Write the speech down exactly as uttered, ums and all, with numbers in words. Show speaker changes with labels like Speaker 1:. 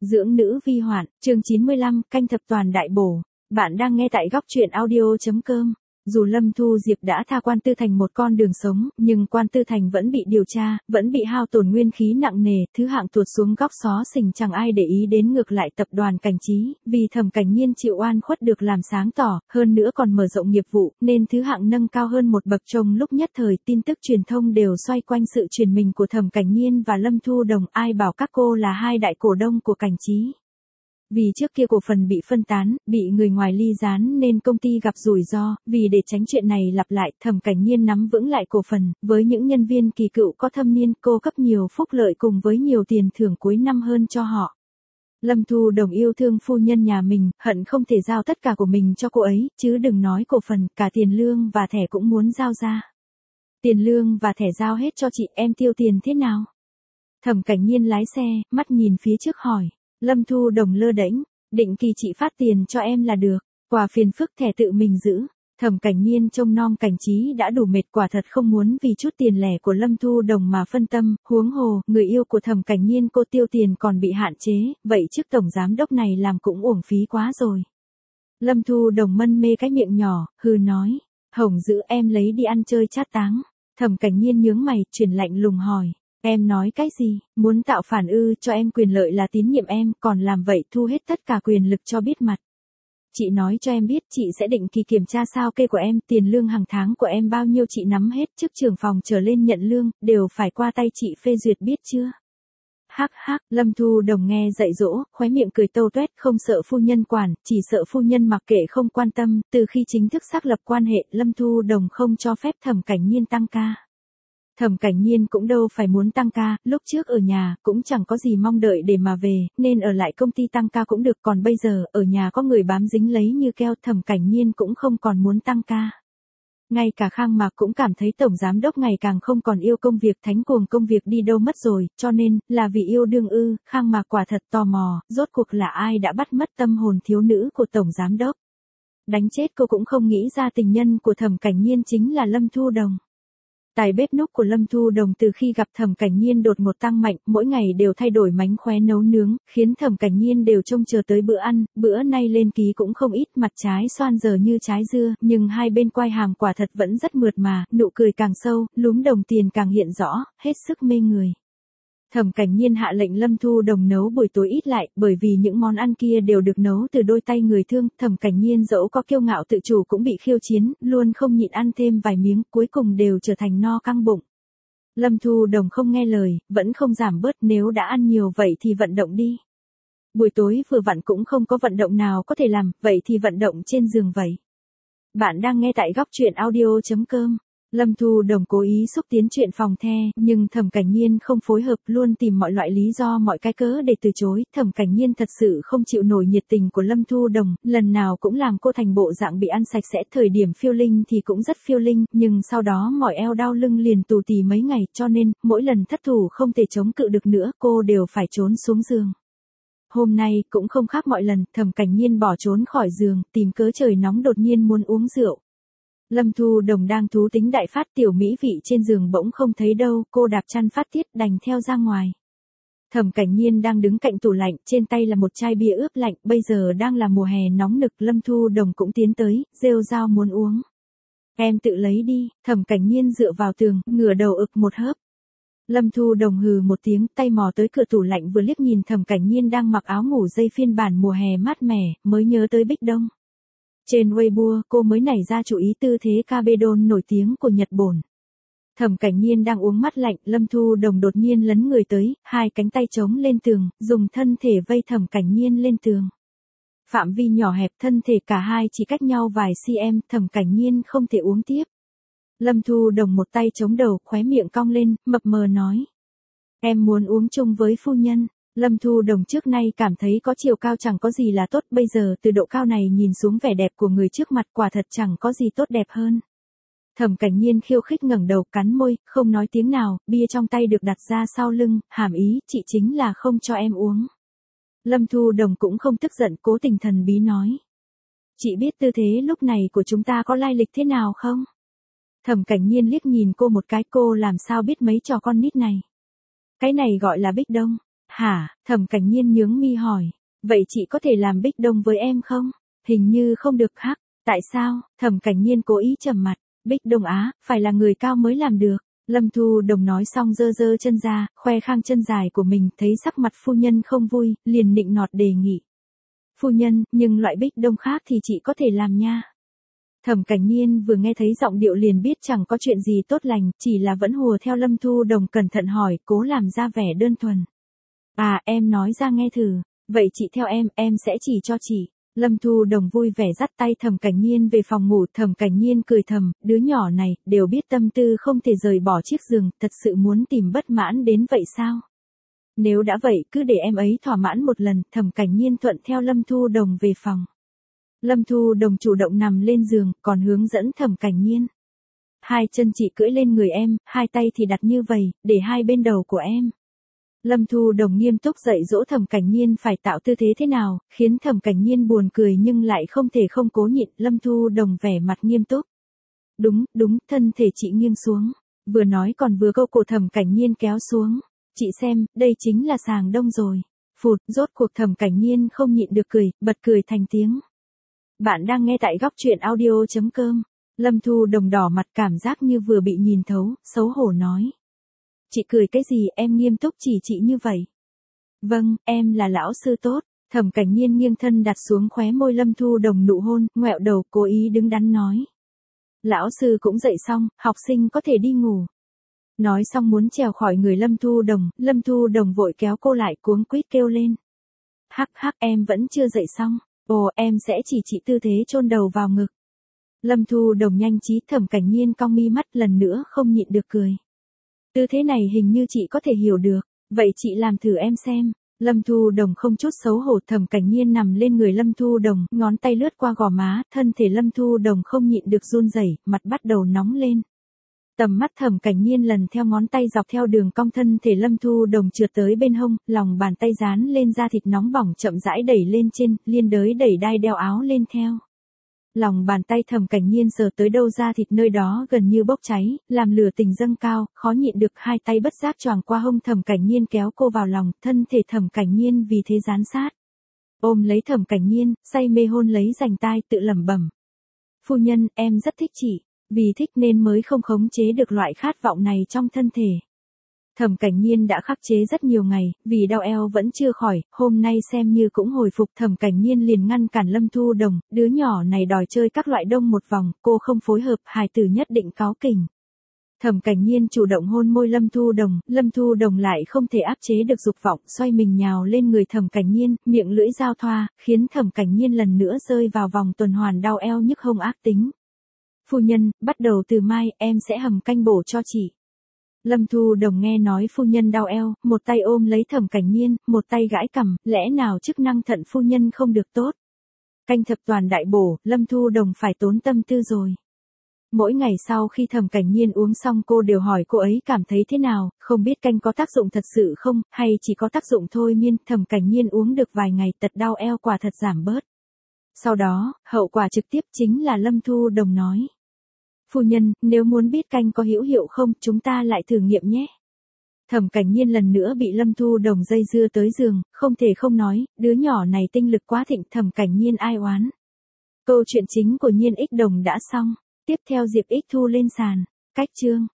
Speaker 1: Dưỡng nữ vi hoạn, chương chín mươi lăm, canh thập toàn đại bổ. Bạn đang nghe tại góc truyện audio.com. Dù Lâm Thu Diệp đã tha Quan Tư Thành một con đường sống, nhưng Quan Tư Thành vẫn bị điều tra, vẫn bị hao tổn nguyên khí nặng nề, thứ hạng tuột xuống góc xó xỉnh chẳng ai để ý đến, ngược lại tập đoàn Cảnh Trí, vì Thẩm Cảnh Nhiên chịu oan khuất được làm sáng tỏ, hơn nữa còn mở rộng nghiệp vụ, nên thứ hạng nâng cao hơn một bậc. Trong lúc nhất thời tin tức truyền thông đều xoay quanh sự chuyển mình của Thẩm Cảnh Nhiên và Lâm Thu Đồng, ai bảo các cô là hai đại cổ đông của Cảnh Trí. Vì trước kia cổ phần bị phân tán, bị người ngoài ly gián nên công ty gặp rủi ro, vì để tránh chuyện này lặp lại, Thẩm Cảnh Nhiên nắm vững lại cổ phần, với những nhân viên kỳ cựu có thâm niên, cô cấp nhiều phúc lợi cùng với nhiều tiền thưởng cuối năm hơn cho họ. Lâm Thu Đồng yêu thương phu nhân nhà mình, hận không thể giao tất cả của mình cho cô ấy, chứ đừng nói cổ phần, cả tiền lương và thẻ cũng muốn giao ra. Tiền lương và thẻ giao hết cho chị, em tiêu tiền thế nào? Thẩm Cảnh Nhiên lái xe, mắt nhìn phía trước hỏi. Lâm Thu Đồng lơ đễnh, định kỳ chị phát tiền cho em là được, quà phiền phức thẻ tự mình giữ. Thẩm Cảnh Nhiên trông nom Cảnh Trí đã đủ mệt, quả thật không muốn vì chút tiền lẻ của Lâm Thu Đồng mà phân tâm, huống hồ, người yêu của Thẩm Cảnh Nhiên cô tiêu tiền còn bị hạn chế, vậy chức tổng giám đốc này làm cũng uổng phí quá rồi. Lâm Thu Đồng mân mê cái miệng nhỏ, hừ nói, Hồng giữ em lấy đi ăn chơi chát táng. Thẩm Cảnh Nhiên nhướng mày, chuyển lạnh lùng hỏi. Em nói cái gì, muốn tạo phản ư? Cho em quyền lợi là tín nhiệm em, còn làm vậy thu hết tất cả quyền lực cho biết mặt. Chị nói cho em biết, chị sẽ định kỳ kiểm tra sao kê của em, tiền lương hàng tháng của em bao nhiêu chị nắm hết, chức trưởng phòng trở lên nhận lương, đều phải qua tay chị phê duyệt biết chưa? Hắc hắc, Lâm Thu Đồng nghe dạy dỗ, khóe miệng cười tâu tuét, không sợ phu nhân quản, chỉ sợ phu nhân mặc kệ không quan tâm. Từ khi chính thức xác lập quan hệ, Lâm Thu Đồng không cho phép Thẩm Cảnh Nhiên tăng ca. Thẩm Cảnh Nhiên cũng đâu phải muốn tăng ca, lúc trước ở nhà, cũng chẳng có gì mong đợi để mà về, nên ở lại công ty tăng ca cũng được, còn bây giờ, ở nhà có người bám dính lấy như keo, Thẩm Cảnh Nhiên cũng không còn muốn tăng ca. Ngay cả Khang Mạc cũng cảm thấy tổng giám đốc ngày càng không còn yêu công việc, thánh cuồng công việc đi đâu mất rồi, cho nên, là vì yêu đương ư? Khang Mạc quả thật tò mò, rốt cuộc là ai đã bắt mất tâm hồn thiếu nữ của tổng giám đốc. Đánh chết cô cũng không nghĩ ra tình nhân của Thẩm Cảnh Nhiên chính là Lâm Thu Đồng. Tài bếp núc của Lâm Thu Đồng từ khi gặp Thẩm Cảnh Nhiên đột ngột tăng mạnh, mỗi ngày đều thay đổi mánh khóe nấu nướng, khiến Thẩm Cảnh Nhiên đều trông chờ tới bữa ăn, bữa nay lên ký cũng không ít, mặt trái xoan dở như trái dưa, nhưng hai bên quai hàm quả thật vẫn rất mượt mà, nụ cười càng sâu, lúm đồng tiền càng hiện rõ, hết sức mê người. Thẩm Cảnh Nhiên hạ lệnh Lâm Thu Đồng nấu buổi tối ít lại, bởi vì những món ăn kia đều được nấu từ đôi tay người thương, Thẩm Cảnh Nhiên dẫu có kiêu ngạo tự chủ cũng bị khiêu chiến, luôn không nhịn ăn thêm vài miếng, cuối cùng đều trở thành no căng bụng. Lâm Thu Đồng không nghe lời, vẫn không giảm bớt, nếu đã ăn nhiều vậy thì vận động đi. Buổi tối vừa vặn cũng không có vận động nào có thể làm, vậy thì vận động trên giường vậy. Bạn đang nghe tại góc truyện audio.com. Lâm Thu Đồng cố ý xúc tiến chuyện phòng the, nhưng Thẩm Cảnh Nhiên không phối hợp, luôn tìm mọi loại lý do mọi cái cớ để từ chối. Thẩm Cảnh Nhiên thật sự không chịu nổi nhiệt tình của Lâm Thu Đồng, lần nào cũng làm cô thành bộ dạng bị ăn sạch sẽ. Thời điểm phiêu linh thì cũng rất phiêu linh, nhưng sau đó mỏi eo đau lưng liền tù tì mấy ngày, cho nên, mỗi lần thất thủ không thể chống cự được nữa, cô đều phải trốn xuống giường. Hôm nay, cũng không khác mọi lần, Thẩm Cảnh Nhiên bỏ trốn khỏi giường, tìm cớ trời nóng đột nhiên muốn uống rượu. Lâm Thu Đồng đang thú tính đại phát, tiểu mỹ vị trên giường bỗng không thấy đâu, cô đạp chăn phát tiết đành theo ra ngoài. Thẩm Cảnh Nhiên đang đứng cạnh tủ lạnh, trên tay là một chai bia ướp lạnh, bây giờ đang là mùa hè nóng nực, Lâm Thu Đồng cũng tiến tới, rêu rao muốn uống. Em tự lấy đi, Thẩm Cảnh Nhiên dựa vào tường, ngửa đầu ực một hớp. Lâm Thu Đồng hừ một tiếng, tay mò tới cửa tủ lạnh vừa liếc nhìn Thẩm Cảnh Nhiên đang mặc áo ngủ dây phiên bản mùa hè mát mẻ, mới nhớ tới Bích Đông. Trên Weibo, cô mới nảy ra chủ ý tư thế Kabedon nổi tiếng của Nhật Bản. Thẩm Cảnh Nhiên đang uống mát lạnh, Lâm Thu Đồng đột nhiên lấn người tới, hai cánh tay chống lên tường, dùng thân thể vây Thẩm Cảnh Nhiên lên tường. Phạm vi nhỏ hẹp, thân thể cả hai chỉ cách nhau vài cm, Thẩm Cảnh Nhiên không thể uống tiếp. Lâm Thu Đồng một tay chống đầu, khóe miệng cong lên, mập mờ nói. Em muốn uống chung với phu nhân. Lâm Thu Đồng trước nay cảm thấy có chiều cao chẳng có gì là tốt, bây giờ từ độ cao này nhìn xuống vẻ đẹp của người trước mặt quả thật chẳng có gì tốt đẹp hơn. Thẩm Cảnh Nhiên khiêu khích ngẩng đầu, cắn môi, không nói tiếng nào, bia trong tay được đặt ra sau lưng, hàm ý, chị chính là không cho em uống. Lâm Thu Đồng cũng không tức giận, cố tình thần bí nói. Chị biết tư thế lúc này của chúng ta có lai lịch thế nào không? Thẩm Cảnh Nhiên liếc nhìn cô một cái, cô làm sao biết mấy trò con nít này. Cái này gọi là Bích Đông. Hả, Thẩm Cảnh Nhiên nhướng mi hỏi. Vậy chị có thể làm Bích Đông với em không? Hình như không được hắc. Tại sao? Thẩm Cảnh Nhiên cố ý trầm mặt. Bích Đông á, phải là người cao mới làm được. Lâm Thu Đồng nói xong giơ giơ chân ra, khoe khang chân dài của mình, thấy sắc mặt phu nhân không vui, liền nịnh nọt đề nghị. Phu nhân, nhưng loại Bích Đông khác thì chị có thể làm nha. Thẩm Cảnh Nhiên vừa nghe thấy giọng điệu liền biết chẳng có chuyện gì tốt lành, chỉ là vẫn hùa theo Lâm Thu Đồng cẩn thận hỏi, cố làm ra vẻ đơn thuần. À, em nói ra nghe thử, vậy chị theo em, em sẽ chỉ cho chị. Lâm Thu Đồng vui vẻ dắt tay Thẩm Cảnh Nhiên về phòng ngủ, Thẩm Cảnh Nhiên cười thầm, đứa nhỏ này, đều biết tâm tư không thể rời bỏ chiếc giường, thật sự muốn tìm bất mãn đến vậy sao? Nếu đã vậy, cứ để em ấy thỏa mãn một lần, Thẩm Cảnh Nhiên thuận theo Lâm Thu Đồng về phòng. Lâm Thu Đồng chủ động nằm lên giường, còn hướng dẫn Thẩm Cảnh Nhiên. Hai chân chị cưỡi lên người em, hai tay thì đặt như vậy, để hai bên đầu của em. Lâm Thu Đồng nghiêm túc dạy dỗ Thẩm Cảnh Nhiên phải tạo tư thế thế nào, khiến Thẩm Cảnh Nhiên buồn cười nhưng lại không thể không cố nhịn. Lâm Thu Đồng vẻ mặt nghiêm túc. Đúng, đúng, thân thể chị nghiêng xuống. Vừa nói còn vừa câu cổ Thẩm Cảnh Nhiên kéo xuống. Chị xem, đây chính là sàng đông rồi. Phụt, rốt cuộc Thẩm Cảnh Nhiên không nhịn được cười, bật cười thành tiếng. Bạn đang nghe tại góc truyện audio chấm com. Lâm Thu Đồng đỏ mặt cảm giác như vừa bị nhìn thấu, xấu hổ nói. Chị cười cái gì, em nghiêm túc chỉ chị như vậy. Vâng, em là lão sư tốt. Thẩm Cảnh Nhiên nghiêng thân đặt xuống khóe môi Lâm Thu Đồng nụ hôn, ngoẹo đầu cố ý đứng đắn nói. Lão sư cũng dậy xong, học sinh có thể đi ngủ. Nói xong muốn trèo khỏi người Lâm Thu Đồng, Lâm Thu Đồng vội kéo cô lại cuống quýt kêu lên. Hắc hắc, em vẫn chưa dậy xong. Ồ, em sẽ chỉ chị tư thế chôn đầu vào ngực. Lâm Thu Đồng nhanh trí. Thẩm Cảnh Nhiên cong mi mắt lần nữa không nhịn được cười. Tư thế này hình như chị có thể hiểu được, vậy chị làm thử em xem. Lâm Thu Đồng không chút xấu hổ. Thẩm Cảnh Nhiên nằm lên người Lâm Thu Đồng, ngón tay lướt qua gò má, thân thể Lâm Thu Đồng không nhịn được run rẩy, mặt bắt đầu nóng lên. Tầm mắt Thẩm Cảnh Nhiên lần theo ngón tay dọc theo đường cong thân thể Lâm Thu Đồng trượt tới bên hông, lòng bàn tay dán lên da thịt nóng bỏng chậm rãi đẩy lên trên, liên đới đẩy đai đeo áo lên theo. Lòng bàn tay Thẩm Cảnh Nhiên sờ tới đâu da thịt nơi đó gần như bốc cháy, làm lửa tình dâng cao, khó nhịn được, hai tay bất giác choàng qua hông Thẩm Cảnh Nhiên kéo cô vào lòng, thân thể Thẩm Cảnh Nhiên vì thế dán sát. Ôm lấy Thẩm Cảnh Nhiên, say mê hôn lấy rành tai, tự lẩm bẩm. Phu nhân, em rất thích chị, vì thích nên mới không khống chế được loại khát vọng này trong thân thể. Thẩm Cảnh Nhiên đã khắc chế rất nhiều ngày, vì đau eo vẫn chưa khỏi, hôm nay xem như cũng hồi phục. Thẩm Cảnh Nhiên liền ngăn cản Lâm Thu Đồng, đứa nhỏ này đòi chơi các loại đông một vòng, cô không phối hợp, hài tử nhất định cáu kỉnh. Thẩm Cảnh Nhiên chủ động hôn môi Lâm Thu Đồng, Lâm Thu Đồng lại không thể áp chế được dục vọng, xoay mình nhào lên người Thẩm Cảnh Nhiên, miệng lưỡi giao thoa, khiến Thẩm Cảnh Nhiên lần nữa rơi vào vòng tuần hoàn đau eo nhức hông ác tính. Phu nhân, bắt đầu từ mai, em sẽ hầm canh bổ cho chị. Lâm Thu Đồng nghe nói phu nhân đau eo, một tay ôm lấy Thẩm Cảnh Nhiên, một tay gãi cằm, lẽ nào chức năng thận phu nhân không được tốt. Canh thập toàn đại bổ, Lâm Thu Đồng phải tốn tâm tư rồi. Mỗi ngày sau khi Thẩm Cảnh Nhiên uống xong cô đều hỏi cô ấy cảm thấy thế nào, không biết canh có tác dụng thật sự không, hay chỉ có tác dụng thôi miên. Thẩm Cảnh Nhiên uống được vài ngày, tật đau eo quả thật giảm bớt. Sau đó, hậu quả trực tiếp chính là Lâm Thu Đồng nói. Phu nhân, nếu muốn biết canh có hữu hiệu không, chúng ta lại thử nghiệm nhé. Thẩm Cảnh Nhiên lần nữa bị Lâm Thu Đồng dây dưa tới giường, không thể không nói, đứa nhỏ này tinh lực quá thịnh. Thẩm Cảnh Nhiên ai oán. Câu chuyện chính của Nhiên Ích Đồng đã xong, tiếp theo Diệp Ích Thu lên sàn, cách chương.